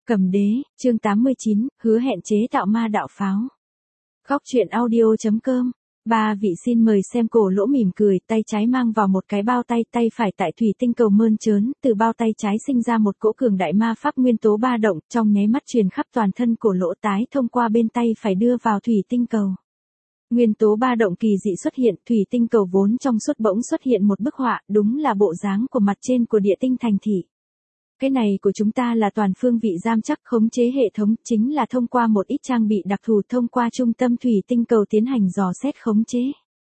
Cầm đế, chương 89, hứa hẹn chế tạo ma đạo pháo. Góc truyện audio.com. Ba vị xin mời xem. Cổ Lỗ mỉm cười, tay trái mang vào một cái bao tay, tay phải tại thủy tinh cầu mơn trớn, từ bao tay trái sinh ra một cỗ cường đại ma pháp nguyên tố ba động, trong nháy mắt truyền khắp toàn thân Cổ Lỗ, tái thông qua bên tay phải đưa vào thủy tinh cầu. Nguyên tố ba động kỳ dị xuất hiện, thủy tinh cầu vốn trong suốt bỗng xuất hiện một bức họa, đúng là bộ dáng của mặt trên của địa tinh thành thị. Cái này của chúng ta là toàn phương vị giám chắc khống chế hệ thống, chính là thông qua một ít trang bị đặc thù thông qua trung tâm thủy tinh cầu tiến hành dò xét khống chế.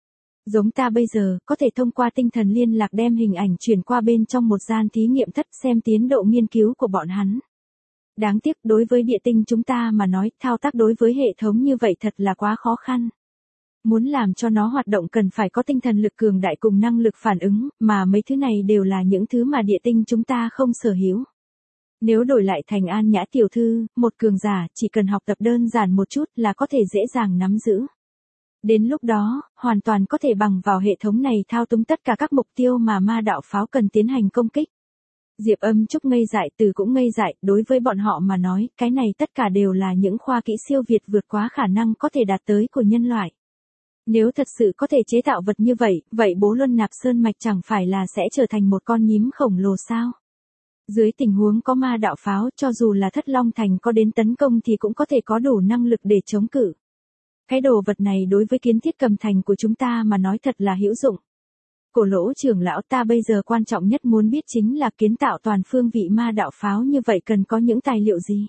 Giống ta bây giờ, có thể thông qua tinh thần liên lạc đem hình ảnh chuyển qua bên trong một gian thí nghiệm thất xem tiến độ nghiên cứu của bọn hắn. Đáng tiếc đối với địa tinh chúng ta mà nói, thao tác đối với hệ thống như vậy thật là quá khó khăn. Muốn làm cho nó hoạt động cần phải có tinh thần lực cường đại cùng năng lực phản ứng, mà mấy thứ này đều là những thứ mà địa tinh chúng ta không sở hữu. Nếu đổi lại thành An Nhã tiểu thư, một cường giả, chỉ cần học tập đơn giản một chút là có thể dễ dàng nắm giữ. Đến lúc đó, hoàn toàn có thể bằng vào hệ thống này thao túng tất cả các mục tiêu mà ma đạo pháo cần tiến hành công kích. Diệp Âm Trúc ngây dại, Từ cũng ngây dại, đối với bọn họ mà nói, cái này tất cả đều là những khoa kỹ siêu việt vượt quá khả năng có thể đạt tới của nhân loại. Nếu thật sự có thể chế tạo vật như vậy, vậy Bố Luân Nạp Sơn Mạch chẳng phải là sẽ trở thành một con nhím khổng lồ sao? Dưới tình huống có ma đạo pháo, cho dù là Thất Long Thành có đến tấn công thì cũng có thể có đủ năng lực để chống cự. Cái đồ vật này đối với kiến thiết Cầm Thành của chúng ta mà nói thật là hữu dụng. Cổ Lỗ trưởng lão, ta bây giờ quan trọng nhất muốn biết chính là kiến tạo toàn phương vị ma đạo pháo như vậy cần có những tài liệu gì?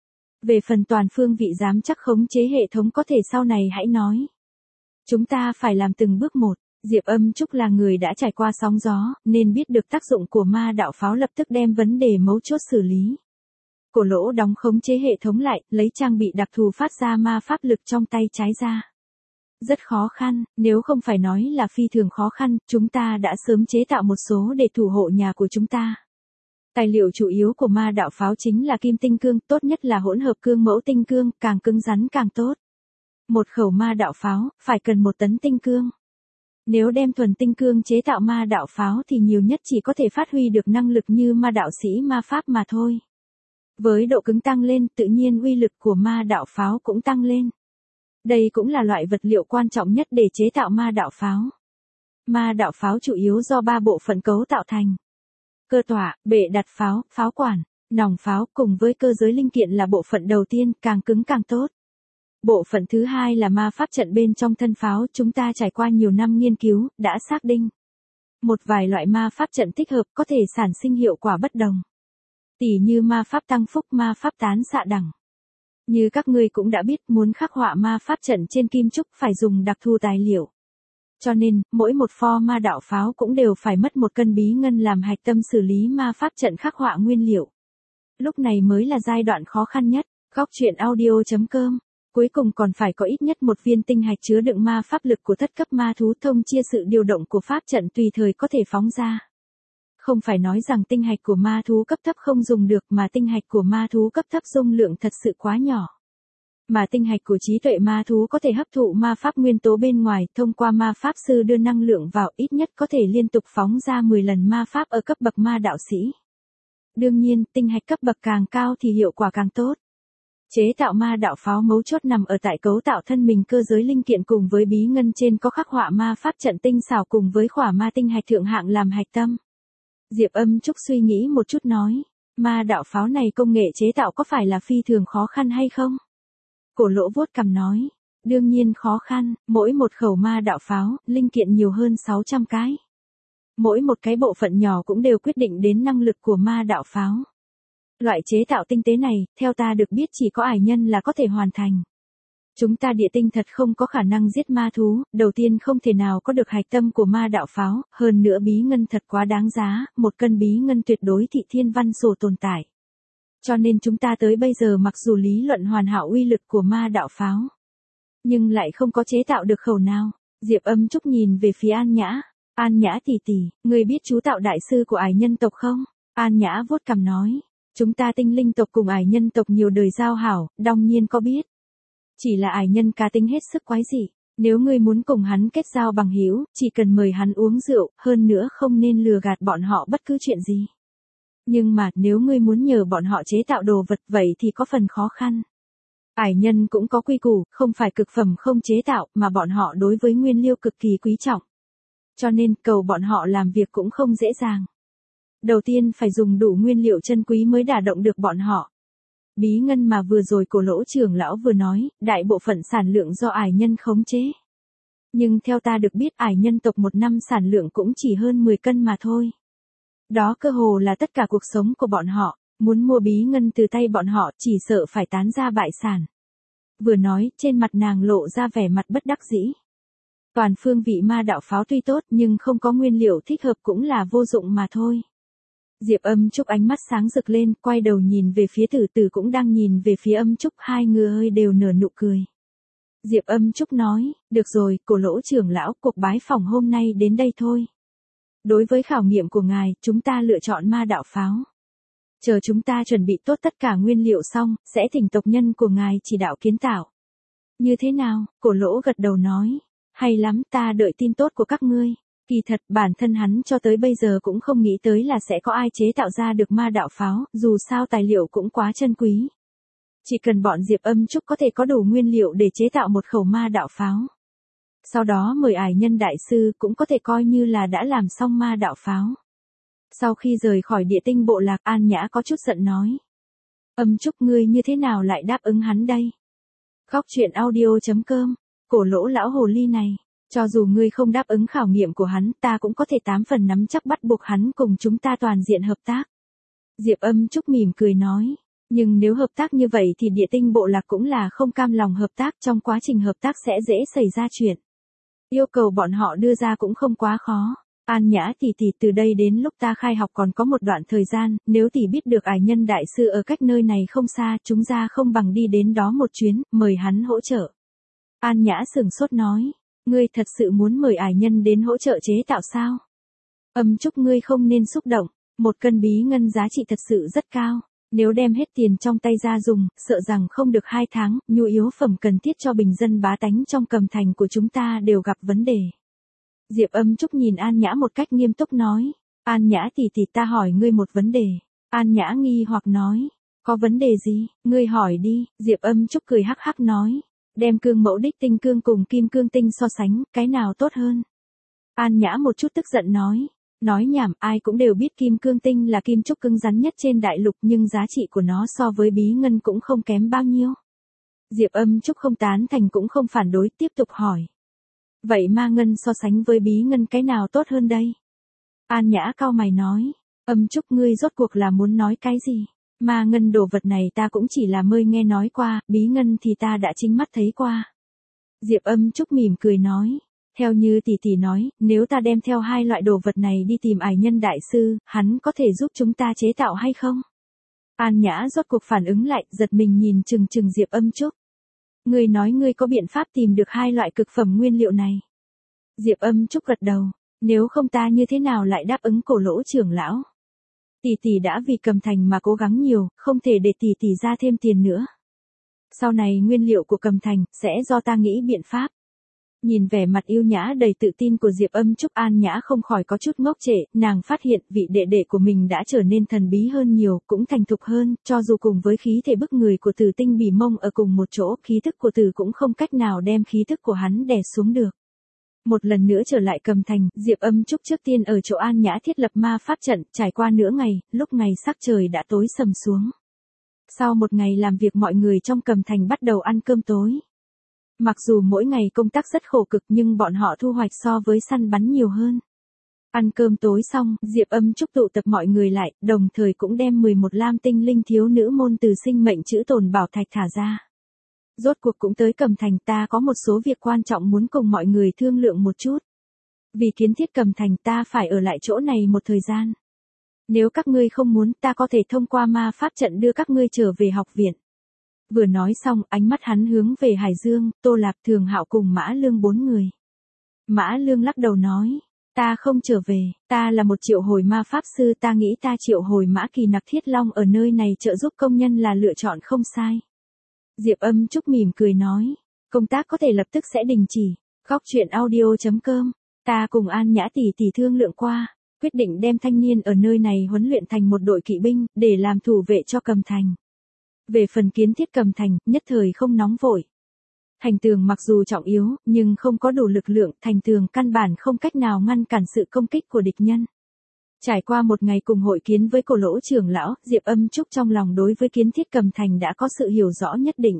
Về phần toàn phương vị giám chắc khống chế hệ thống có thể sau này hãy nói. Chúng ta phải làm từng bước một. Diệp Âm Trúc là người đã trải qua sóng gió, nên biết được tác dụng của ma đạo pháo, lập tức đem vấn đề mấu chốt xử lý. Cổ Lỗ đóng khống chế hệ thống lại, lấy trang bị đặc thù phát ra ma pháp lực trong tay trái ra. Rất khó khăn, nếu không phải nói là phi thường khó khăn, chúng ta đã sớm chế tạo một số để thủ hộ nhà của chúng ta. Tài liệu chủ yếu của ma đạo pháo chính là kim tinh cương, tốt nhất là hỗn hợp cương mẫu tinh cương, càng cứng rắn càng tốt. Một khẩu ma đạo pháo, phải cần 1 tấn tinh cương. Nếu đem thuần tinh cương chế tạo ma đạo pháo thì nhiều nhất chỉ có thể phát huy được năng lực như ma đạo sĩ ma pháp mà thôi. Với độ cứng tăng lên, tự nhiên uy lực của ma đạo pháo cũng tăng lên. Đây cũng là loại vật liệu quan trọng nhất để chế tạo ma đạo pháo. Ma đạo pháo chủ yếu do 3 bộ phận cấu tạo thành. Cơ tọa, bệ đặt pháo, pháo quản, nòng pháo cùng với cơ giới linh kiện là bộ phận đầu tiên, càng cứng càng tốt. Bộ phận thứ hai là ma pháp trận bên trong thân pháo, chúng ta trải qua nhiều năm nghiên cứu, đã xác định. Một vài loại ma pháp trận thích hợp có thể sản sinh hiệu quả bất đồng. Tỉ như ma pháp tăng phúc, ma pháp tán xạ đẳng. Như các ngươi cũng đã biết, muốn khắc họa ma pháp trận trên kim trúc phải dùng đặc thù tài liệu. Cho nên, mỗi một pho ma đạo pháo cũng đều phải mất 1 cân bí ngân làm hạch tâm xử lý ma pháp trận khắc họa nguyên liệu. Lúc này mới là giai đoạn khó khăn nhất. Góc truyện audio.com. Cuối cùng còn phải có ít nhất 1 viên tinh hạch chứa đựng ma pháp lực của thất cấp ma thú, thông chia sự điều động của pháp trận tùy thời có thể phóng ra. Không phải nói rằng tinh hạch của ma thú cấp thấp không dùng được, mà tinh hạch của ma thú cấp thấp dung lượng thật sự quá nhỏ. Mà tinh hạch của trí tuệ ma thú có thể hấp thụ ma pháp nguyên tố bên ngoài, thông qua ma pháp sư đưa năng lượng vào, ít nhất có thể liên tục phóng ra 10 lần ma pháp ở cấp bậc ma đạo sĩ. Đương nhiên, tinh hạch cấp bậc càng cao thì hiệu quả càng tốt. Chế tạo ma đạo pháo mấu chốt nằm ở tại cấu tạo thân mình, cơ giới linh kiện cùng với bí ngân trên có khắc họa ma pháp trận tinh xảo cùng với khỏa ma tinh hạch thượng hạng làm hạch tâm. Diệp Âm Trúc suy nghĩ một chút nói, ma đạo pháo này công nghệ chế tạo có phải là phi thường khó khăn hay không? Cổ Lỗ vuốt cằm nói, đương nhiên khó khăn, mỗi một khẩu ma đạo pháo, linh kiện nhiều hơn 600 cái. Mỗi một cái bộ phận nhỏ cũng đều quyết định đến năng lực của ma đạo pháo. Loại chế tạo tinh tế này, theo ta được biết chỉ có ải nhân là có thể hoàn thành. Chúng ta địa tinh thật không có khả năng giết ma thú, đầu tiên không thể nào có được hạch tâm của ma đạo pháo, hơn nữa bí ngân thật quá đáng giá, 1 cân bí ngân tuyệt đối thị thiên văn sổ tồn tại. Cho nên chúng ta tới bây giờ mặc dù lý luận hoàn hảo uy lực của ma đạo pháo, nhưng lại không có chế tạo được khẩu nào. Diệp Âm Trúc nhìn về phía An Nhã. An Nhã tỷ tỷ, người biết chú tạo đại sư của ải nhân tộc không? An Nhã vuốt cằm nói. Chúng ta tinh linh tộc cùng ải nhân tộc nhiều đời giao hảo, đương nhiên có biết. Chỉ là ải nhân cá tính hết sức quái dị, nếu ngươi muốn cùng hắn kết giao bằng hữu, chỉ cần mời hắn uống rượu, hơn nữa không nên lừa gạt bọn họ bất cứ chuyện gì. Nhưng mà, nếu ngươi muốn nhờ bọn họ chế tạo đồ vật vậy thì có phần khó khăn. Ải nhân cũng có quy củ, không phải cực phẩm không chế tạo, mà bọn họ đối với nguyên liệu cực kỳ quý trọng. Cho nên, cầu bọn họ làm việc cũng không dễ dàng. Đầu tiên phải dùng đủ nguyên liệu chân quý mới đả động được bọn họ. Bí ngân mà vừa rồi Cổ Lỗ trưởng lão vừa nói, đại bộ phận sản lượng do ải nhân khống chế. Nhưng theo ta được biết ải nhân tộc một năm sản lượng cũng chỉ hơn 10 cân mà thôi. Đó cơ hồ là tất cả cuộc sống của bọn họ, muốn mua bí ngân từ tay bọn họ chỉ sợ phải tán ra bại sản. Vừa nói, trên mặt nàng lộ ra vẻ mặt bất đắc dĩ. Toàn phương vị ma đạo pháo tuy tốt nhưng không có nguyên liệu thích hợp cũng là vô dụng mà thôi. Diệp Âm Trúc ánh mắt sáng rực lên, quay đầu nhìn về phía Tử Tử cũng đang nhìn về phía Âm Trúc, hai người đều nở nụ cười. Diệp Âm Trúc nói, được rồi, Cổ Lỗ trưởng lão, cuộc bái phỏng hôm nay đến đây thôi. Đối với khảo nghiệm của ngài, chúng ta lựa chọn ma đạo pháo. Chờ chúng ta chuẩn bị tốt tất cả nguyên liệu xong, sẽ thỉnh tộc nhân của ngài chỉ đạo kiến tạo. Như thế nào? Cổ Lỗ gật đầu nói. Hay lắm, ta đợi tin tốt của các ngươi. Kỳ thật, bản thân hắn cho tới bây giờ cũng không nghĩ tới là sẽ có ai chế tạo ra được ma đạo pháo, dù sao tài liệu cũng quá chân quý. Chỉ cần bọn Diệp Âm Trúc có thể có đủ nguyên liệu để chế tạo một khẩu ma đạo pháo. Sau đó mời ải nhân đại sư cũng có thể coi như là đã làm xong ma đạo pháo. Sau khi rời khỏi địa tinh bộ lạc, An Nhã có chút giận nói. Âm Trúc, ngươi như thế nào lại đáp ứng hắn đây? Khóc chuyện audio.com, Cổ Lỗ lão hồ ly này. Cho dù ngươi không đáp ứng khảo nghiệm của hắn, ta cũng có thể 8 phần nắm chắc bắt buộc hắn cùng chúng ta toàn diện hợp tác. Diệp Âm Trúc mỉm cười nói. Nhưng nếu hợp tác như vậy thì địa tinh bộ lạc cũng là không cam lòng hợp tác, trong quá trình hợp tác sẽ dễ xảy ra chuyện. Yêu cầu bọn họ đưa ra cũng không quá khó. An Nhã tỷ tỷ, từ đây đến lúc ta khai học còn có một đoạn thời gian, nếu tỷ biết được ải nhân đại sư ở cách nơi này không xa, chúng ta không bằng đi đến đó một chuyến, mời hắn hỗ trợ. An Nhã sửng sốt nói, ngươi thật sự muốn mời ải nhân đến hỗ trợ chế tạo sao? Âm Trúc, ngươi không nên xúc động, một cân bí ngân giá trị thật sự rất cao. Nếu đem hết tiền trong tay ra dùng, sợ rằng không được 2 tháng, nhu yếu phẩm cần thiết cho bình dân bá tánh trong Cầm Thành của chúng ta đều gặp vấn đề. Diệp Âm Trúc nhìn An Nhã một cách nghiêm túc nói. An Nhã tỷ tỷ, ta hỏi ngươi một vấn đề. An Nhã nghi hoặc nói. Có vấn đề gì? Ngươi hỏi đi. Diệp Âm Trúc cười hắc hắc nói. Đem cương mẫu đích tinh cương cùng kim cương tinh so sánh, cái nào tốt hơn? An Nhã một chút tức giận nói. Nói nhảm, ai cũng đều biết kim cương tinh là kim trúc cứng rắn nhất trên đại lục, nhưng giá trị của nó so với bí ngân cũng không kém bao nhiêu. Diệp Âm Trúc không tán thành cũng không phản đối, tiếp tục hỏi. Vậy ma ngân so sánh với bí ngân cái nào tốt hơn đây? An Nhã cau mày nói. Âm Trúc, ngươi rốt cuộc là muốn nói cái gì? Ma ngân đồ vật này ta cũng chỉ là mới nghe nói qua, bí ngân thì ta đã chính mắt thấy qua. Diệp Âm Trúc mỉm cười nói. Theo như tỷ tỷ nói, nếu ta đem theo hai loại đồ vật này đi tìm ải nhân đại sư, hắn có thể giúp chúng ta chế tạo hay không? An Nhã rốt cuộc phản ứng lại, giật mình nhìn chừng chừng Diệp Âm Trúc. Ngươi nói ngươi có biện pháp tìm được hai loại cực phẩm nguyên liệu này. Diệp Âm Trúc gật đầu, nếu không ta như thế nào lại đáp ứng Cổ Lỗ trưởng lão? Tỷ tỷ đã vì Cầm Thành mà cố gắng nhiều, không thể để tỷ tỷ ra thêm tiền nữa. Sau này nguyên liệu của Cầm Thành sẽ do ta nghĩ biện pháp. Nhìn vẻ mặt yêu nhã đầy tự tin của Diệp Âm Trúc, An Nhã không khỏi có chút ngốc trệ, nàng phát hiện vị đệ đệ của mình đã trở nên thần bí hơn nhiều, cũng thành thục hơn, cho dù cùng với khí thể bức người của Tử Tinh Bỉ Mông ở cùng một chỗ, khí thức của Tử cũng không cách nào đem khí thức của hắn đè xuống được. Một lần nữa trở lại Cầm Thành, Diệp Âm Trúc trước tiên ở chỗ An Nhã thiết lập ma pháp trận, trải qua nửa ngày, lúc ngày sắc trời đã tối sầm xuống. Sau một ngày làm việc, mọi người trong Cầm Thành bắt đầu ăn cơm tối. Mặc dù mỗi ngày công tác rất khổ cực nhưng bọn họ thu hoạch so với săn bắn nhiều hơn. Ăn cơm tối xong, Diệp Âm Trúc tụ tập mọi người lại, đồng thời cũng đem 11 lam tinh linh thiếu nữ môn từ sinh mệnh chữ tồn bảo thạch thả ra. Rốt cuộc cũng tới Cầm Thành, ta có một số việc quan trọng muốn cùng mọi người thương lượng một chút. Vì kiến thiết Cầm Thành ta phải ở lại chỗ này một thời gian. Nếu các ngươi không muốn, ta có thể thông qua ma pháp trận đưa các ngươi trở về học viện. Vừa nói xong, ánh mắt hắn hướng về Hải Dương, Tô Lạp, Thường Hạo cùng Mã Lương 4 người. Mã Lương lắc đầu nói, ta không trở về, ta là một triệu hồi ma pháp sư, ta nghĩ ta triệu hồi Mã Kỳ Nặc Thiết Long ở nơi này trợ giúp công nhân là lựa chọn không sai. Diệp Âm Trúc mỉm cười nói, công tác có thể lập tức sẽ đình chỉ. Khóc chuyện audio.com, ta cùng An Nhã tỷ tỷ thương lượng qua. quyết định đem thanh niên ở nơi này huấn luyện thành một đội kỵ binh, để làm thủ vệ cho Cầm Thành. Về phần kiến thiết Cầm Thành, nhất thời không nóng vội. Thành tường mặc dù trọng yếu, nhưng không có đủ lực lượng, thành tường căn bản không cách nào ngăn cản sự công kích của địch nhân. Trải qua một ngày cùng hội kiến với Cổ Lỗ trưởng lão, Diệp Âm Trúc trong lòng đối với kiến thiết Cầm Thành đã có sự hiểu rõ nhất định.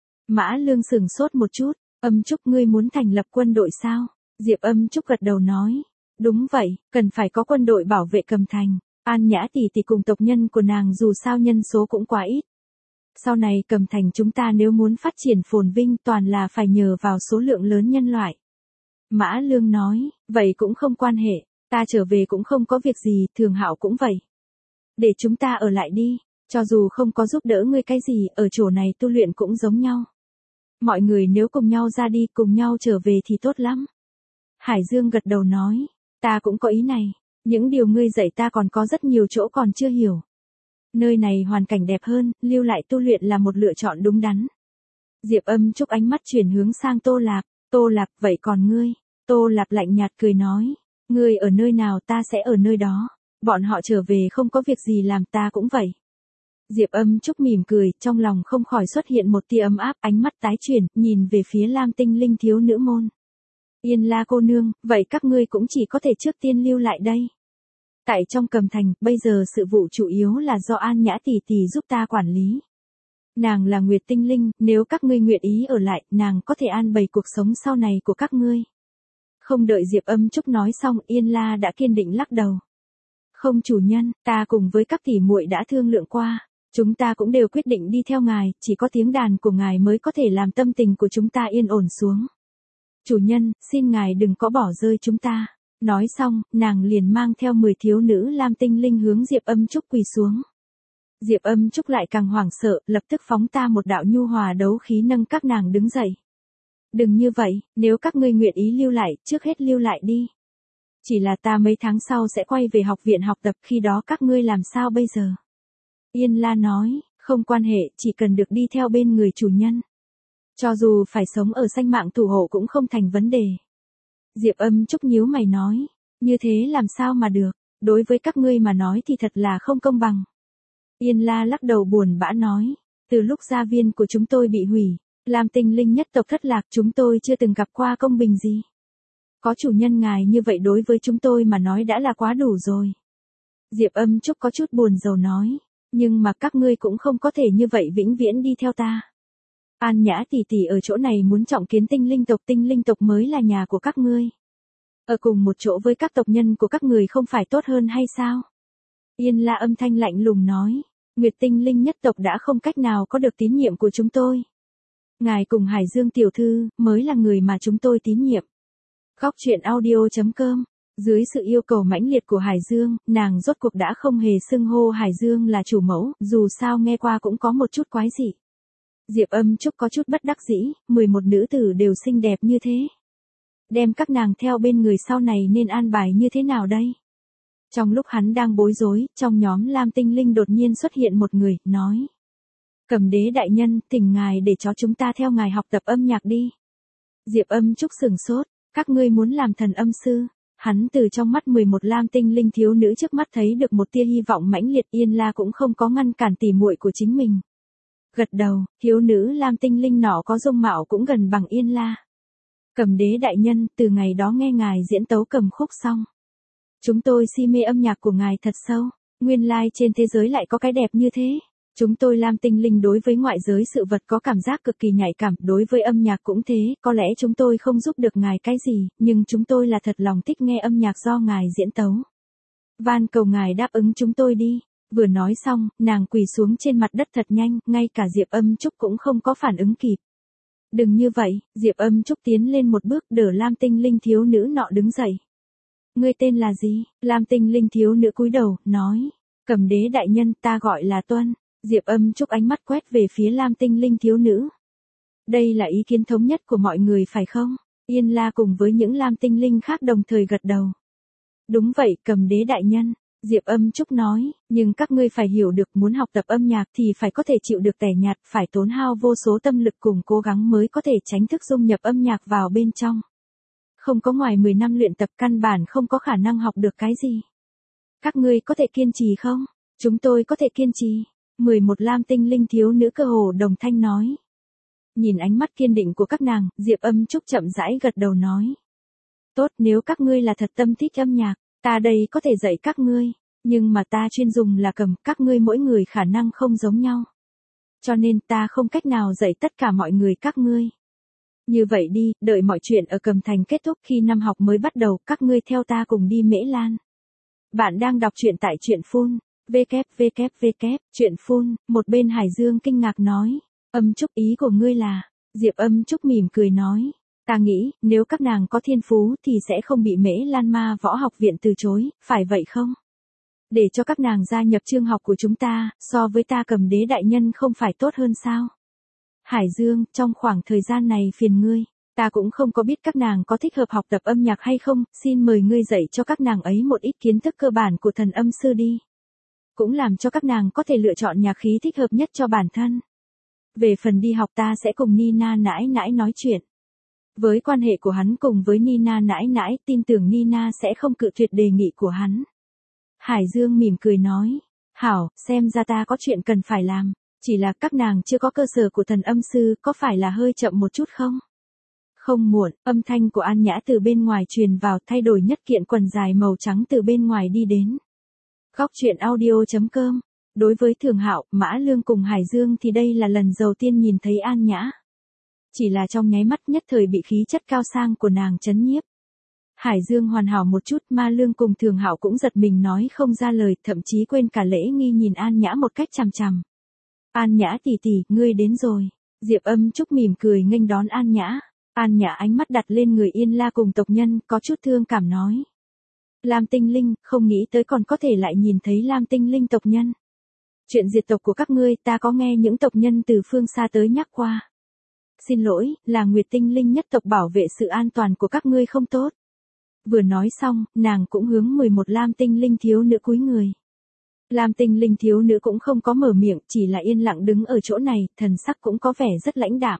Mã Lương sừng sốt một chút, Âm Trúc ngươi muốn thành lập quân đội sao? Diệp Âm Trúc gật đầu nói, đúng vậy, cần phải có quân đội bảo vệ Cầm Thành. An Nhã tỷ tỷ cùng tộc nhân của nàng dù sao nhân số cũng quá ít. Sau này Cầm Thành chúng ta nếu muốn phát triển phồn vinh toàn là phải nhờ vào số lượng lớn nhân loại. Mã Lương nói, vậy cũng không quan hệ, ta trở về cũng không có việc gì, Thường Hạo cũng vậy. Để chúng ta ở lại đi, cho dù không có giúp đỡ ngươi cái gì, ở chỗ này tu luyện cũng giống nhau. Mọi người nếu cùng nhau ra đi, cùng nhau trở về thì tốt lắm. Hải Dương gật đầu nói, ta cũng có ý này, những điều ngươi dạy ta còn có rất nhiều chỗ còn chưa hiểu. Nơi này hoàn cảnh đẹp hơn, lưu lại tu luyện là một lựa chọn đúng đắn. Diệp Âm Trúc ánh mắt chuyển hướng sang Tô Lạp, vậy còn ngươi? Tô Lạp lạnh nhạt cười nói, ngươi ở nơi nào ta sẽ ở nơi đó, bọn họ trở về không có việc gì làm ta cũng vậy. Diệp Âm Trúc mỉm cười, trong lòng không khỏi xuất hiện một tia ấm áp, ánh mắt tái chuyển, nhìn về phía Lam Tinh Linh thiếu nữ môn. Yên La cô nương, vậy các ngươi cũng chỉ có thể trước tiên lưu lại đây. Tại trong Cầm Thành, bây giờ sự vụ chủ yếu là do An Nhã tỷ tỷ giúp ta quản lý. Nàng là Nguyệt Tinh Linh, nếu các ngươi nguyện ý ở lại, nàng có thể an bày cuộc sống sau này của các ngươi. Không đợi Diệp Âm Trúc nói xong, Yên La đã kiên định lắc đầu. Không chủ nhân, ta cùng với các tỷ muội đã thương lượng qua, chúng ta cũng đều quyết định đi theo ngài, chỉ có tiếng đàn của ngài mới có thể làm tâm tình của chúng ta yên ổn xuống. Chủ nhân, xin ngài đừng có bỏ rơi chúng ta. Nói xong, nàng liền mang theo 10 thiếu nữ Lam Tinh Linh hướng Diệp Âm Trúc quỳ xuống. Diệp Âm Trúc lại càng hoảng sợ, lập tức phóng ta một đạo nhu hòa đấu khí nâng các nàng đứng dậy. Đừng như vậy, nếu các ngươi nguyện ý lưu lại, trước hết lưu lại đi. Chỉ là ta mấy tháng sau sẽ quay về học viện học tập, khi đó các ngươi làm sao bây giờ? Yên La nói, không quan hệ, chỉ cần được đi theo bên người chủ nhân. Cho dù phải sống ở sanh mạng thủ hộ cũng không thành vấn đề. Diệp Âm Trúc nhíu mày nói, như thế làm sao mà được, đối với các ngươi mà nói thì thật là không công bằng. Yên La lắc đầu buồn bã nói, từ lúc gia viên của chúng tôi bị hủy, Lam Tinh Linh nhất tộc thất lạc, chúng tôi chưa từng gặp qua công bình gì. Có chủ nhân ngài như vậy đối với chúng tôi mà nói đã là quá đủ rồi. Diệp Âm Trúc có chút buồn rầu nói, nhưng mà các ngươi cũng không có thể như vậy vĩnh viễn đi theo ta. An Nhã tỷ tỷ ở chỗ này muốn trọng kiến tinh linh tộc mới là nhà của các ngươi. Ở cùng một chỗ với các tộc nhân của các người không phải tốt hơn hay sao? Yên La âm thanh lạnh lùng nói, Nguyệt Tinh Linh nhất tộc đã không cách nào có được tín nhiệm của chúng tôi. Ngài cùng Hải Dương tiểu thư mới là người mà chúng tôi tín nhiệm. Góc truyện audio.com. Dưới sự yêu cầu mãnh liệt của Hải Dương, nàng rốt cuộc đã không hề xưng hô Hải Dương là chủ mẫu, dù sao nghe qua cũng có một chút quái dị. Diệp Âm Trúc có chút bất đắc dĩ, 11 nữ tử đều xinh đẹp như thế. Đem các nàng theo bên người sau này nên an bài như thế nào đây? Trong lúc hắn đang bối rối, trong nhóm Lam Tinh Linh đột nhiên xuất hiện một người, nói. Cầm Đế đại nhân, thỉnh ngài để cho chúng ta theo ngài học tập âm nhạc đi. Diệp Âm Trúc sừng sốt, các ngươi muốn làm thần âm sư. Hắn từ trong mắt 11 Lam Tinh Linh thiếu nữ trước mắt thấy được một tia hy vọng mãnh liệt, Yên La cũng không có ngăn cản tỉ muội của chính mình. Gật đầu, thiếu nữ Lam Tinh Linh nọ có dung mạo cũng gần bằng Yên La. Cầm Đế đại nhân, từ ngày đó nghe ngài diễn tấu cầm khúc xong. Chúng tôi si mê âm nhạc của ngài thật sâu, nguyên lai trên thế giới lại có cái đẹp như thế. Chúng tôi Lam Tinh Linh đối với ngoại giới sự vật có cảm giác cực kỳ nhạy cảm, đối với âm nhạc cũng thế, có lẽ chúng tôi không giúp được ngài cái gì, nhưng chúng tôi là thật lòng thích nghe âm nhạc do ngài diễn tấu. Van cầu ngài đáp ứng chúng tôi đi. Vừa nói xong, nàng quỳ xuống trên mặt đất thật nhanh, ngay cả Diệp Âm Trúc cũng không có phản ứng kịp. Đừng như vậy, Diệp Âm Trúc tiến lên một bước đỡ Lam Tinh Linh thiếu nữ nọ đứng dậy. Ngươi tên là gì? Lam Tinh Linh thiếu nữ cúi đầu, nói. Cầm Đế đại nhân, ta gọi là Tuân. Diệp Âm Trúc ánh mắt quét về phía Lam Tinh Linh thiếu nữ. Đây là ý kiến thống nhất của mọi người phải không? Yên La cùng với những Lam Tinh Linh khác đồng thời gật đầu. Đúng vậy, Cầm Đế đại nhân. Diệp Âm Trúc nói, nhưng các ngươi phải hiểu được muốn học tập âm nhạc thì phải có thể chịu được tẻ nhạt, phải tốn hao vô số tâm lực cùng cố gắng mới có thể tránh thức dung nhập âm nhạc vào bên trong. Không có ngoài 10 năm luyện tập căn bản không có khả năng học được cái gì. Các ngươi có thể kiên trì không? Chúng tôi có thể kiên trì. 11 lam tinh linh thiếu nữ cơ hồ đồng thanh nói. Nhìn ánh mắt kiên định của các nàng, Diệp Âm Trúc chậm rãi gật đầu nói. Tốt, nếu các ngươi là thật tâm thích âm nhạc, ta đây có thể dạy các ngươi. Nhưng mà ta chuyên dùng là cầm, các ngươi mỗi người khả năng không giống nhau. Cho nên ta không cách nào dạy tất cả mọi người các ngươi. Như vậy đi, đợi mọi chuyện ở Cầm Thành kết thúc khi năm học mới bắt đầu, các ngươi theo ta cùng đi Mễ Lan. Bạn đang đọc truyện tại truyện phun, truyện phun, một bên Hải Dương kinh ngạc nói. Âm Trúc ý của ngươi là, Diệp Âm Trúc mỉm cười nói. Ta nghĩ, nếu các nàng có thiên phú thì sẽ không bị Mễ Lan Ma Võ Học Viện từ chối, phải vậy không? Để cho các nàng gia nhập chương học của chúng ta, so với ta Cầm Đế đại nhân không phải tốt hơn sao? Hải Dương, trong khoảng thời gian này phiền ngươi, ta cũng không có biết các nàng có thích hợp học tập âm nhạc hay không, xin mời ngươi dạy cho các nàng ấy một ít kiến thức cơ bản của thần âm sư đi. Cũng làm cho các nàng có thể lựa chọn nhạc khí thích hợp nhất cho bản thân. Về phần đi học ta sẽ cùng Nina nãi nãi nói chuyện. Với quan hệ của hắn cùng với Nina nãi nãi, tin tưởng Nina sẽ không cự tuyệt đề nghị của hắn. Hải Dương mỉm cười nói, hảo, xem ra ta có chuyện cần phải làm, chỉ là các nàng chưa có cơ sở của thần âm sư, có phải là hơi chậm một chút không? Không muộn, âm thanh của An Nhã từ bên ngoài truyền vào, thay đổi nhất kiện quần dài màu trắng từ bên ngoài đi đến. Góc truyện audio.com. Đối với Thường Hạo, Mã Lương cùng Hải Dương thì đây là lần đầu tiên nhìn thấy An Nhã. Chỉ là trong nháy mắt nhất thời bị khí chất cao sang của nàng chấn nhiếp. Hải Dương hoàn hảo một chút, Mã Lương cùng Thường Hạo cũng giật mình nói không ra lời, thậm chí quên cả lễ nghi nhìn An Nhã một cách chằm chằm. An Nhã tỷ tỷ, ngươi đến rồi. Diệp Âm Trúc mỉm cười nghênh đón An Nhã. An Nhã ánh mắt đặt lên người Yên La cùng tộc nhân, có chút thương cảm nói. Lam Tinh Linh, không nghĩ tới còn có thể lại nhìn thấy Lam Tinh Linh tộc nhân. Chuyện diệt tộc của các ngươi ta có nghe những tộc nhân từ phương xa tới nhắc qua. Xin lỗi, là Nguyệt Tinh Linh nhất tộc bảo vệ sự an toàn của các ngươi không tốt. Vừa nói xong, nàng cũng hướng 11 Lam Tinh Linh thiếu nữ cúi người. Lam Tinh Linh thiếu nữ cũng không có mở miệng, chỉ là yên lặng đứng ở chỗ này, thần sắc cũng có vẻ rất lãnh đạm.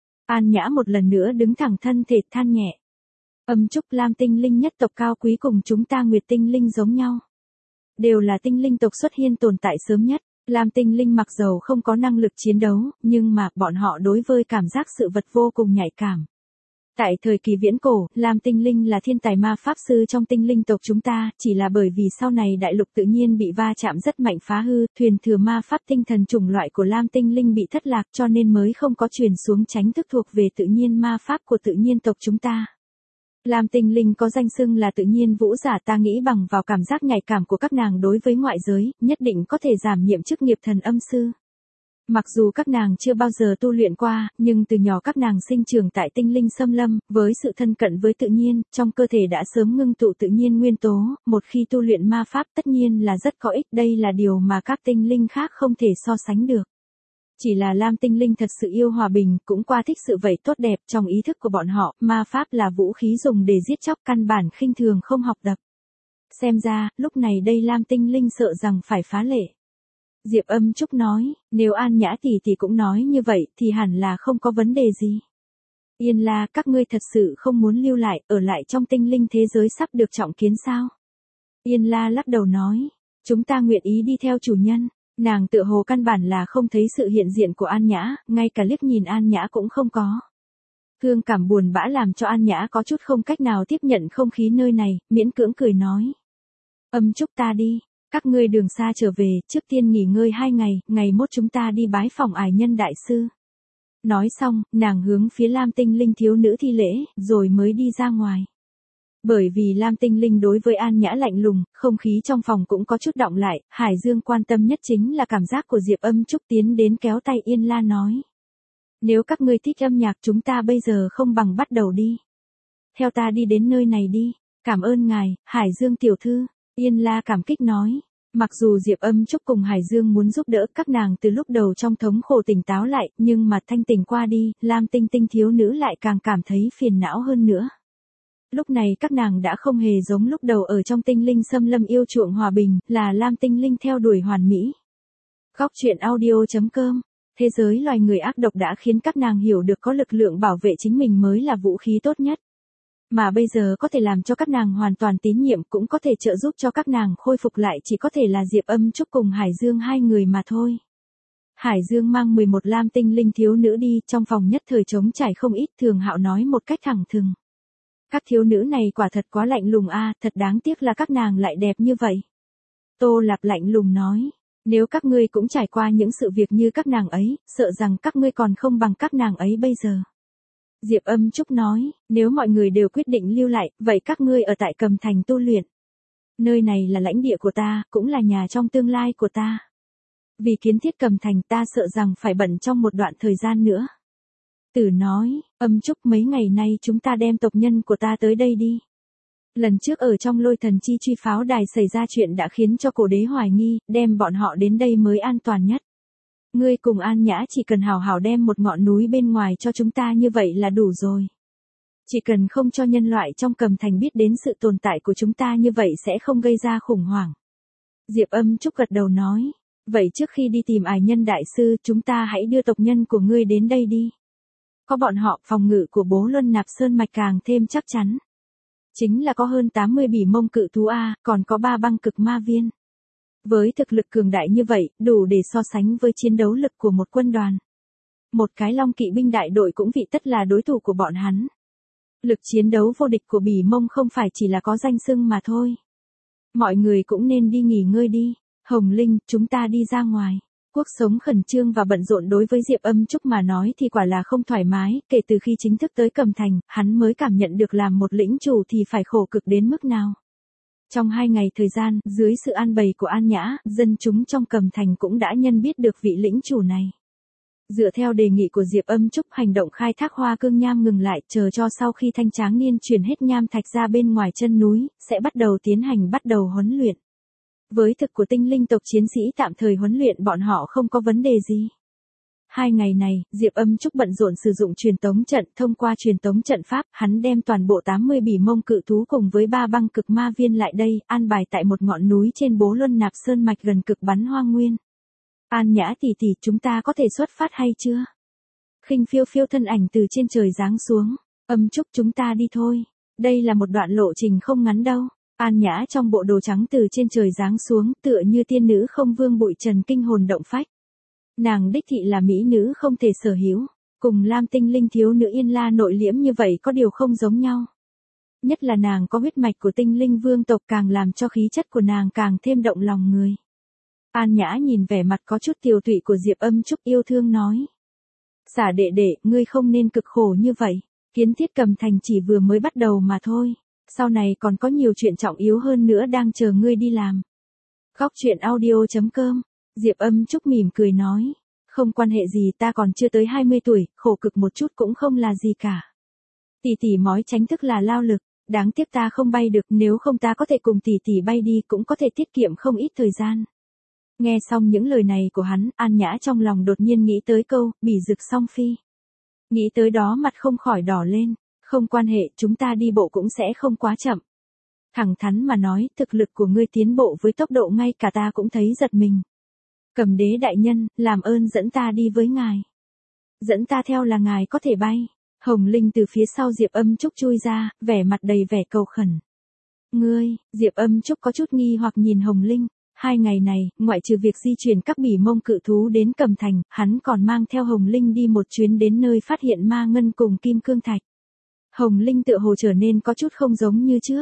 An Nhã một lần nữa đứng thẳng thân thể than nhẹ. Âm Trúc, Lam Tinh Linh nhất tộc cao quý cùng chúng ta Nguyệt Tinh Linh giống nhau. Đều là tinh linh tộc xuất hiện tồn tại sớm nhất. Lam Tinh Linh mặc dầu không có năng lực chiến đấu, nhưng mà bọn họ đối với cảm giác sự vật vô cùng nhạy cảm. Tại thời kỳ viễn cổ, Lam Tinh Linh là thiên tài ma pháp sư trong tinh linh tộc chúng ta, chỉ là bởi vì sau này đại lục tự nhiên bị va chạm rất mạnh phá hư, thuyền thừa ma pháp tinh thần chủng loại của Lam Tinh Linh bị thất lạc cho nên mới không có truyền xuống tránh thức thuộc về tự nhiên ma pháp của tự nhiên tộc chúng ta. Lam Tinh Linh có danh xưng là tự nhiên vũ giả, ta nghĩ bằng vào cảm giác nhạy cảm của các nàng đối với ngoại giới, nhất định có thể giảm nhiệm chức nghiệp thần âm sư. Mặc dù các nàng chưa bao giờ tu luyện qua, nhưng từ nhỏ các nàng sinh trưởng tại tinh linh xâm lâm, với sự thân cận với tự nhiên, trong cơ thể đã sớm ngưng tụ tự nhiên nguyên tố, một khi tu luyện ma pháp tất nhiên là rất có ích, đây là điều mà các tinh linh khác không thể so sánh được. Chỉ là Lam Tinh Linh thật sự yêu hòa bình, cũng qua thích sự vậy tốt đẹp, trong ý thức của bọn họ, ma pháp là vũ khí dùng để giết chóc, căn bản khinh thường không học tập. Xem ra, lúc này đây Lam Tinh Linh sợ rằng phải phá lệ. Diệp Âm Trúc nói, nếu An Nhã tỷ tỷ cũng nói như vậy thì hẳn là không có vấn đề gì. Yên La, các ngươi thật sự không muốn lưu lại, ở lại trong tinh linh thế giới sắp được trọng kiến sao? Yên La lắc đầu nói, chúng ta nguyện ý đi theo chủ nhân. Nàng tựa hồ căn bản là không thấy sự hiện diện của An Nhã, ngay cả liếc nhìn An Nhã cũng không có. Thương cảm buồn bã làm cho An Nhã có chút không cách nào tiếp nhận không khí nơi này, miễn cưỡng cười nói. Âm Trúc ta đi, các ngươi đường xa trở về, trước tiên nghỉ ngơi 2 ngày, ngày mốt chúng ta đi bái phòng Ải Nhân đại sư. Nói xong, nàng hướng phía Lam Tinh Linh thiếu nữ thi lễ, rồi mới đi ra ngoài. Bởi vì Lam Tinh Linh đối với An Nhã lạnh lùng, không khí trong phòng cũng có chút đọng lại, Hải Dương quan tâm nhất chính là cảm giác của Diệp Âm Trúc tiến đến kéo tay Yên La nói. Nếu các ngươi thích âm nhạc chúng ta bây giờ không bằng bắt đầu đi. Theo ta đi đến nơi này đi, cảm ơn ngài, Hải Dương tiểu thư, Yên La cảm kích nói. Mặc dù Diệp Âm Trúc cùng Hải Dương muốn giúp đỡ các nàng từ lúc đầu trong thống khổ tỉnh táo lại, nhưng mà thanh tỉnh qua đi, Lam Tinh Tinh thiếu nữ lại càng cảm thấy phiền não hơn nữa. Lúc này các nàng đã không hề giống lúc đầu ở trong tinh linh xâm lâm yêu chuộng hòa bình, là Lam Tinh Linh theo đuổi hoàn mỹ. Góc truyện audio.com. Thế giới loài người ác độc đã khiến các nàng hiểu được có lực lượng bảo vệ chính mình mới là vũ khí tốt nhất. Mà bây giờ có thể làm cho các nàng hoàn toàn tín nhiệm, cũng có thể trợ giúp cho các nàng khôi phục lại, chỉ có thể là Diệp Âm Trúc cùng Hải Dương hai người mà thôi. Hải Dương mang 11 lam tinh linh thiếu nữ đi, trong phòng nhất thời trống trải không ít. Thường Hạo nói một cách thẳng thừng. Các thiếu nữ này quả thật quá lạnh lùng a, thật đáng tiếc là các nàng lại đẹp như vậy. Tô Lạp lạnh lùng nói, nếu các ngươi cũng trải qua những sự việc như các nàng ấy, sợ rằng các ngươi còn không bằng các nàng ấy bây giờ. Diệp Âm Trúc nói, nếu mọi người đều quyết định lưu lại, vậy các ngươi ở tại Cầm Thành tu luyện. Nơi này là lãnh địa của ta, cũng là nhà trong tương lai của ta. Vì kiến thiết Cầm Thành ta sợ rằng phải bận trong một đoạn thời gian nữa. Tử nói, Âm Trúc mấy ngày nay chúng ta đem tộc nhân của ta tới đây đi. Lần trước ở trong Lôi Thần Chi Truy pháo đài xảy ra chuyện đã khiến cho cổ đế hoài nghi, đem bọn họ đến đây mới an toàn nhất. Ngươi cùng An Nhã chỉ cần hào hào đem một ngọn núi bên ngoài cho chúng ta như vậy là đủ rồi. Chỉ cần không cho nhân loại trong Cầm Thành biết đến sự tồn tại của chúng ta như vậy sẽ không gây ra khủng hoảng. Diệp Âm Trúc gật đầu nói, vậy trước khi đi tìm Ải Nhân Đại Sư chúng ta hãy đưa tộc nhân của ngươi đến đây đi. Có bọn họ phòng ngự của Bố Luân Nạp Sơn Mạch càng thêm chắc chắn. Chính là có hơn 80 bỉ mông cự thú A, còn có 3 băng cực ma viên. Với thực lực cường đại như vậy, đủ để so sánh với chiến đấu lực của một quân đoàn. Một cái Long Kỵ binh đại đội cũng vị tất là đối thủ của bọn hắn. Lực chiến đấu vô địch của bỉ mông không phải chỉ là có danh xưng mà thôi. Mọi người cũng nên đi nghỉ ngơi đi. Hồng Linh, chúng ta đi ra ngoài. Cuộc sống khẩn trương và bận rộn đối với Diệp Âm Trúc mà nói thì quả là không thoải mái, kể từ khi chính thức tới Cầm Thành, hắn mới cảm nhận được làm một lĩnh chủ thì phải khổ cực đến mức nào. Trong 2 ngày thời gian, dưới sự an bày của An Nhã, dân chúng trong Cầm Thành cũng đã nhận biết được vị lĩnh chủ này. Dựa theo đề nghị của Diệp Âm Trúc, hành động khai thác hoa cương nham ngừng lại, chờ cho sau khi Thanh Tráng Niên chuyển hết nham thạch ra bên ngoài chân núi, sẽ bắt đầu huấn luyện. Với thực của tinh linh tộc chiến sĩ tạm thời huấn luyện bọn họ không có vấn đề gì. 2 ngày này, Diệp Âm Trúc bận rộn sử dụng truyền tống trận, thông qua truyền tống trận pháp, hắn đem toàn bộ 80 bỉ mông cự thú cùng với 3 băng cực ma viên lại đây, an bài tại một ngọn núi trên Bố Luân Nạp Sơn Mạch gần cực bắn hoang nguyên. An Nhã tỷ tỷ, chúng ta có thể xuất phát hay chưa? Khinh phiêu phiêu thân ảnh từ trên trời giáng xuống. Âm Trúc, chúng ta đi thôi. Đây là một đoạn lộ trình không ngắn đâu. An Nhã trong bộ đồ trắng từ trên trời giáng xuống, tựa như tiên nữ không vương bụi trần kinh hồn động phách. Nàng đích thị là mỹ nữ không thể sở hữu, cùng lam tinh linh thiếu nữ Yên La nội liễm như vậy có điều không giống nhau. Nhất là nàng có huyết mạch của tinh linh vương tộc càng làm cho khí chất của nàng càng thêm động lòng người. An Nhã nhìn vẻ mặt có chút tiều tụy của Diệp Âm Trúc yêu thương nói. Xả đệ đệ, ngươi không nên cực khổ như vậy, kiến thiết Cầm Thành chỉ vừa mới bắt đầu mà thôi. Sau này còn có nhiều chuyện trọng yếu hơn nữa đang chờ ngươi đi làm. Góc truyện audio.com. Diệp Âm Trúc mỉm cười nói. Không quan hệ gì, ta còn chưa tới 20 tuổi, khổ cực một chút cũng không là gì cả. Tỷ tỷ mói tránh thức là lao lực, đáng tiếc ta không bay được, nếu không ta có thể cùng tỷ tỷ bay đi cũng có thể tiết kiệm không ít thời gian. Nghe xong những lời này của hắn, An Nhã trong lòng đột nhiên nghĩ tới câu, bỉ rực song phi. Nghĩ tới đó mặt không khỏi đỏ lên. Không quan hệ, chúng ta đi bộ cũng sẽ không quá chậm. Thẳng thắn mà nói, thực lực của ngươi tiến bộ với tốc độ ngay cả ta cũng thấy giật mình. Cầm đế đại nhân, làm ơn dẫn ta đi với ngài. Dẫn ta theo là ngài có thể bay. Hồng Linh từ phía sau Diệp Âm Trúc chui ra, vẻ mặt đầy vẻ cầu khẩn. Ngươi, Diệp Âm Trúc có chút nghi hoặc nhìn Hồng Linh. 2 ngày này, ngoại trừ việc di chuyển các bỉ mông cự thú đến Cầm Thành, hắn còn mang theo Hồng Linh đi một chuyến đến nơi phát hiện ma ngân cùng kim cương thạch. Hồng Linh tựa hồ trở nên có chút không giống như trước.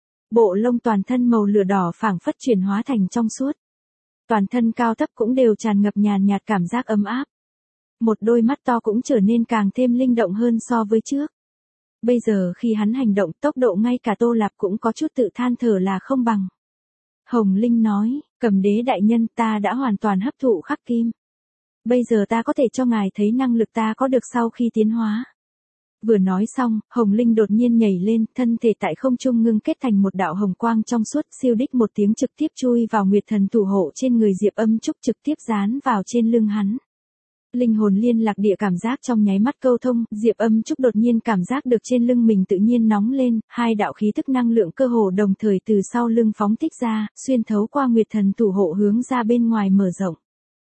Bộ lông toàn thân màu lửa đỏ phảng phất chuyển hóa thành trong suốt. Toàn thân cao thấp cũng đều tràn ngập nhàn nhạt cảm giác ấm áp. Một đôi mắt to cũng trở nên càng thêm linh động hơn so với trước. Bây giờ khi hắn hành động, tốc độ ngay cả Tô Lạp cũng có chút tự than thở là không bằng. Hồng Linh nói, Cầm đế đại nhân, ta đã hoàn toàn hấp thụ khắc kim. Bây giờ ta có thể cho ngài thấy năng lực ta có được sau khi tiến hóa. Vừa nói xong, Hồng Linh đột nhiên nhảy lên, thân thể tại không trung ngưng kết thành một đạo hồng quang trong suốt, siêu đích một tiếng trực tiếp chui vào Nguyệt Thần thủ hộ trên người Diệp Âm Trúc, trực tiếp dán vào trên lưng hắn. Linh hồn liên lạc địa cảm giác trong nháy mắt câu thông, Diệp Âm Trúc đột nhiên cảm giác được trên lưng mình tự nhiên nóng lên, 2 đạo khí tức năng lượng cơ hồ đồng thời từ sau lưng phóng thích ra, xuyên thấu qua Nguyệt Thần thủ hộ hướng ra bên ngoài mở rộng.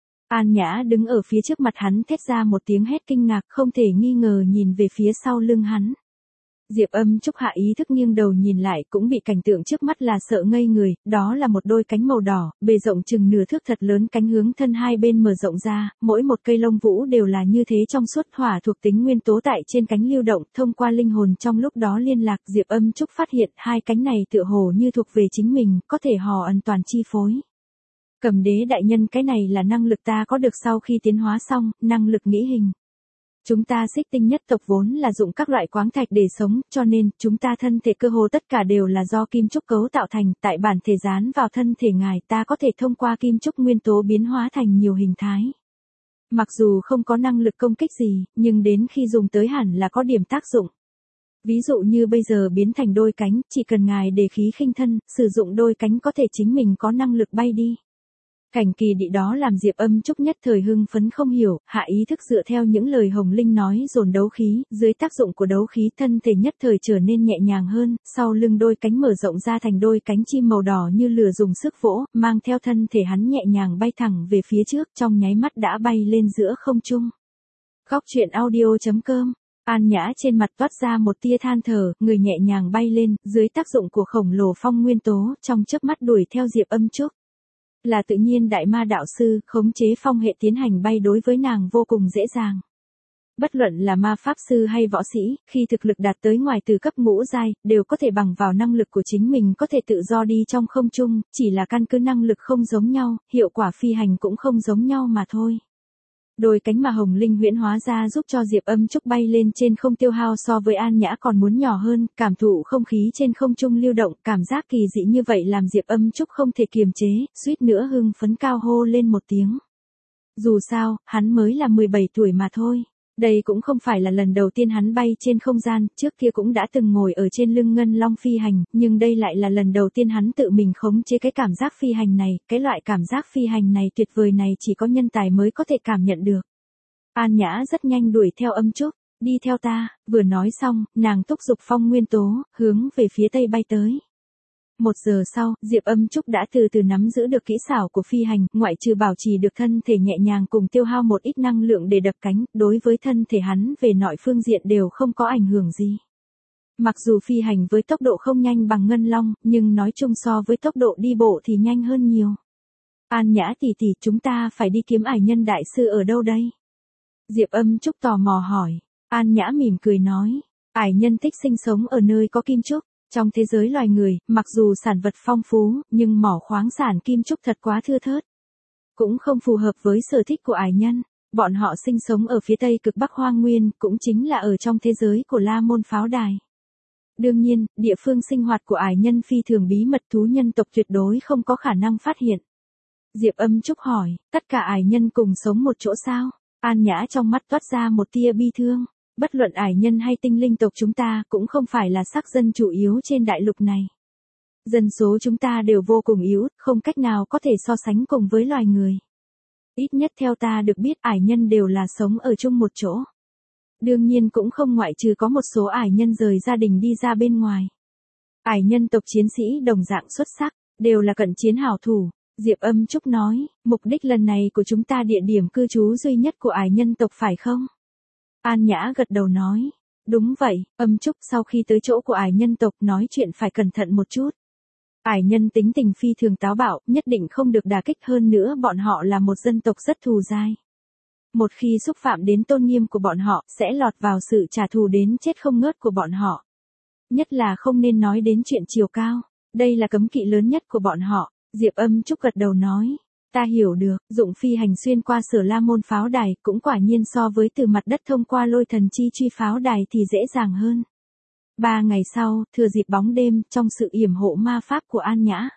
An Nhã đứng ở phía trước mặt hắn thét ra một tiếng hét kinh ngạc, không thể nghi ngờ nhìn về phía sau lưng hắn. Diệp Âm Trúc hạ ý thức nghiêng đầu nhìn lại cũng bị cảnh tượng trước mắt là sợ ngây người, đó là một đôi cánh màu đỏ, bề rộng chừng nửa thước thật lớn, cánh hướng thân hai bên mở rộng ra, mỗi một cây lông vũ đều là như thế trong suốt, hỏa thuộc tính nguyên tố tại trên cánh lưu động, thông qua linh hồn trong lúc đó liên lạc. Diệp Âm Trúc phát hiện hai cánh này tựa hồ như thuộc về chính mình, có thể hò ẩn toàn chi phối. Cầm Đế đại nhân, cái này là năng lực ta có được sau khi tiến hóa xong, năng lực nghĩ hình. Chúng ta Xích Tinh nhất tộc vốn là dụng các loại khoáng thạch để sống, cho nên, chúng ta thân thể cơ hồ tất cả đều là do kim trúc cấu tạo thành, tại bản thể dán vào thân thể ngài, ta có thể thông qua kim trúc nguyên tố biến hóa thành nhiều hình thái. Mặc dù không có năng lực công kích gì, nhưng đến khi dùng tới hẳn là có điểm tác dụng. Ví dụ như bây giờ biến thành đôi cánh, chỉ cần ngài để khí khinh thân, sử dụng đôi cánh có thể chính mình có năng lực bay đi. Cảnh kỳ đị đó làm Diệp Âm Trúc nhất thời hưng phấn không hiểu, hạ ý thức dựa theo những lời Hồng Linh nói dồn đấu khí, dưới tác dụng của đấu khí thân thể nhất thời trở nên nhẹ nhàng hơn, sau lưng đôi cánh mở rộng ra thành đôi cánh chim màu đỏ như lửa dùng sức vỗ, mang theo thân thể hắn nhẹ nhàng bay thẳng về phía trước, trong nháy mắt đã bay lên giữa không trung. Góc truyện audio.com. An Nhã trên mặt toát ra một tia than thở, người nhẹ nhàng bay lên, dưới tác dụng của khổng lồ phong nguyên tố, trong chớp mắt đuổi theo Diệp Âm Trúc. Là tự nhiên đại ma đạo sư, khống chế phong hệ tiến hành bay đối với nàng vô cùng dễ dàng. Bất luận là ma pháp sư hay võ sĩ, khi thực lực đạt tới ngoài từ cấp ngũ giai, đều có thể bằng vào năng lực của chính mình có thể tự do đi trong không trung, chỉ là căn cứ năng lực không giống nhau, hiệu quả phi hành cũng không giống nhau mà thôi. Đôi cánh mà Hồng Linh huyễn hóa ra giúp cho Diệp Âm Trúc bay lên trên không tiêu hao so với An Nhã còn muốn nhỏ hơn, cảm thụ không khí trên không trung lưu động, cảm giác kỳ dị như vậy làm Diệp Âm Trúc không thể kiềm chế, suýt nữa hưng phấn cao hô lên một tiếng. Dù sao, hắn mới là 17 tuổi mà thôi. Đây cũng không phải là lần đầu tiên hắn bay trên không gian, trước kia cũng đã từng ngồi ở trên lưng ngân long phi hành, nhưng đây lại là lần đầu tiên hắn tự mình khống chế cái cảm giác phi hành này, cái loại cảm giác phi hành này tuyệt vời này chỉ có nhân tài mới có thể cảm nhận được. An Nhã rất nhanh đuổi theo Âm Trúc, đi theo ta, vừa nói xong, nàng thúc giục phong nguyên tố, hướng về phía tây bay tới. 1 giờ sau, Diệp Âm Trúc đã từ từ nắm giữ được kỹ xảo của phi hành, ngoại trừ bảo trì được thân thể nhẹ nhàng cùng tiêu hao một ít năng lượng để đập cánh, đối với thân thể hắn về mọi phương diện đều không có ảnh hưởng gì. Mặc dù phi hành với tốc độ không nhanh bằng ngân long, nhưng nói chung so với tốc độ đi bộ thì nhanh hơn nhiều. An Nhã tỷ tỷ, chúng ta phải đi kiếm ải nhân đại sư ở đâu đây? Diệp Âm Trúc tò mò hỏi. An Nhã mỉm cười nói, ải nhân thích sinh sống ở nơi có kim trúc. Trong thế giới loài người, mặc dù sản vật phong phú, nhưng mỏ khoáng sản kim trúc thật quá thưa thớt. Cũng không phù hợp với sở thích của ải nhân. Bọn họ sinh sống ở phía tây cực bắc hoang nguyên, cũng chính là ở trong thế giới của La Môn pháo đài. Đương nhiên, địa phương sinh hoạt của ải nhân phi thường bí mật, thú nhân tộc tuyệt đối không có khả năng phát hiện. Diệp Âm Trúc hỏi, tất cả ải nhân cùng sống một chỗ sao? An Nhã trong mắt toát ra một tia bi thương. Bất luận ải nhân hay tinh linh tộc chúng ta cũng không phải là sắc dân chủ yếu trên đại lục này. Dân số chúng ta đều vô cùng yếu, không cách nào có thể so sánh cùng với loài người. Ít nhất theo ta được biết ải nhân đều là sống ở chung một chỗ. Đương nhiên cũng không ngoại trừ có một số ải nhân rời gia đình đi ra bên ngoài. Ải nhân tộc chiến sĩ đồng dạng xuất sắc, đều là cận chiến hảo thủ. Diệp Âm Trúc nói, mục đích lần này của chúng ta địa điểm cư trú duy nhất của ải nhân tộc phải không? An Nhã gật đầu nói, đúng vậy, Âm Trúc sau khi tới chỗ của ải nhân tộc nói chuyện phải cẩn thận một chút. Ải nhân tính tình phi thường táo bạo, nhất định không được đả kích, hơn nữa bọn họ là một dân tộc rất thù dai. Một khi xúc phạm đến tôn nghiêm của bọn họ, sẽ lọt vào sự trả thù đến chết không ngớt của bọn họ. Nhất là không nên nói đến chuyện chiều cao, đây là cấm kỵ lớn nhất của bọn họ. Diệp Âm Trúc gật đầu nói, ta hiểu được, dụng phi hành xuyên qua Sở La Môn pháo đài cũng quả nhiên so với từ mặt đất thông qua lôi thần chi truy pháo đài thì dễ dàng hơn. 3 ngày sau, thừa dịp bóng đêm, trong sự yểm hộ ma pháp của An Nhã,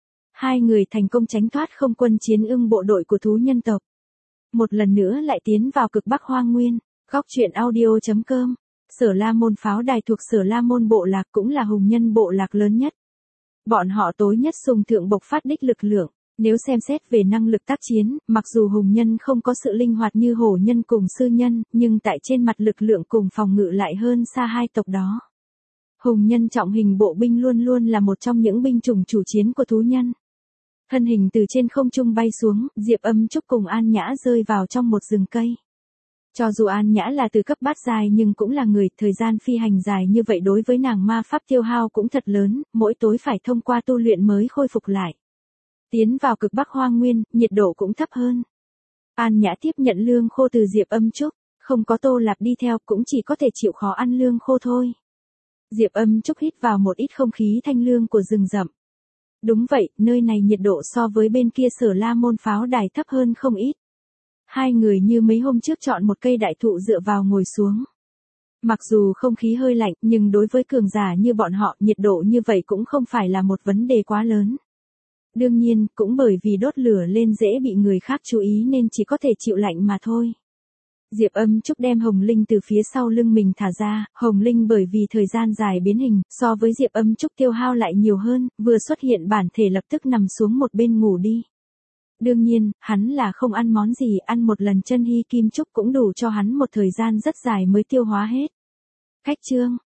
hai người thành công tránh thoát không quân chiến ưng bộ đội của thú nhân tộc. Một lần nữa lại tiến vào cực bắc hoang nguyên. Góc truyện audio.com. Sở La Môn pháo đài thuộc Sở La Môn bộ lạc, cũng là hùng nhân bộ lạc lớn nhất. Bọn họ tối nhất sùng thượng bộc phát đích lực lượng. Nếu xem xét về năng lực tác chiến, mặc dù hùng nhân không có sự linh hoạt như hổ nhân cùng sư nhân, nhưng tại trên mặt lực lượng cùng phòng ngự lại hơn xa hai tộc đó. Hùng nhân trọng hình bộ binh luôn luôn là một trong những binh chủng chủ chiến của thú nhân. Thân hình từ trên không trung bay xuống, Diệp Âm Trúc cùng An Nhã rơi vào trong một rừng cây. Cho dù An Nhã là từ cấp bát giai nhưng cũng là người, thời gian phi hành dài như vậy đối với nàng ma pháp tiêu hao cũng thật lớn, mỗi tối phải thông qua tu luyện mới khôi phục lại. Tiến vào cực bắc hoang nguyên, nhiệt độ cũng thấp hơn. An Nhã tiếp nhận lương khô từ Diệp Âm Trúc, không có Tô Lạp đi theo cũng chỉ có thể chịu khó ăn lương khô thôi. Diệp Âm Trúc hít vào một ít không khí thanh lương của rừng rậm. Đúng vậy, nơi này nhiệt độ so với bên kia Sở La Môn pháo đài thấp hơn không ít. Hai người như mấy hôm trước chọn một cây đại thụ dựa vào ngồi xuống. Mặc dù không khí hơi lạnh, nhưng đối với cường giả như bọn họ, nhiệt độ như vậy cũng không phải là một vấn đề quá lớn. Đương nhiên, cũng bởi vì đốt lửa lên dễ bị người khác chú ý nên chỉ có thể chịu lạnh mà thôi. Diệp Âm Trúc đem Hồng Linh từ phía sau lưng mình thả ra, Hồng Linh bởi vì thời gian dài biến hình, so với Diệp Âm Trúc tiêu hao lại nhiều hơn, vừa xuất hiện bản thể lập tức nằm xuống một bên ngủ đi. Đương nhiên, hắn là không ăn món gì, ăn một lần chân hy kim trúc cũng đủ cho hắn một thời gian rất dài mới tiêu hóa hết. Khách trương,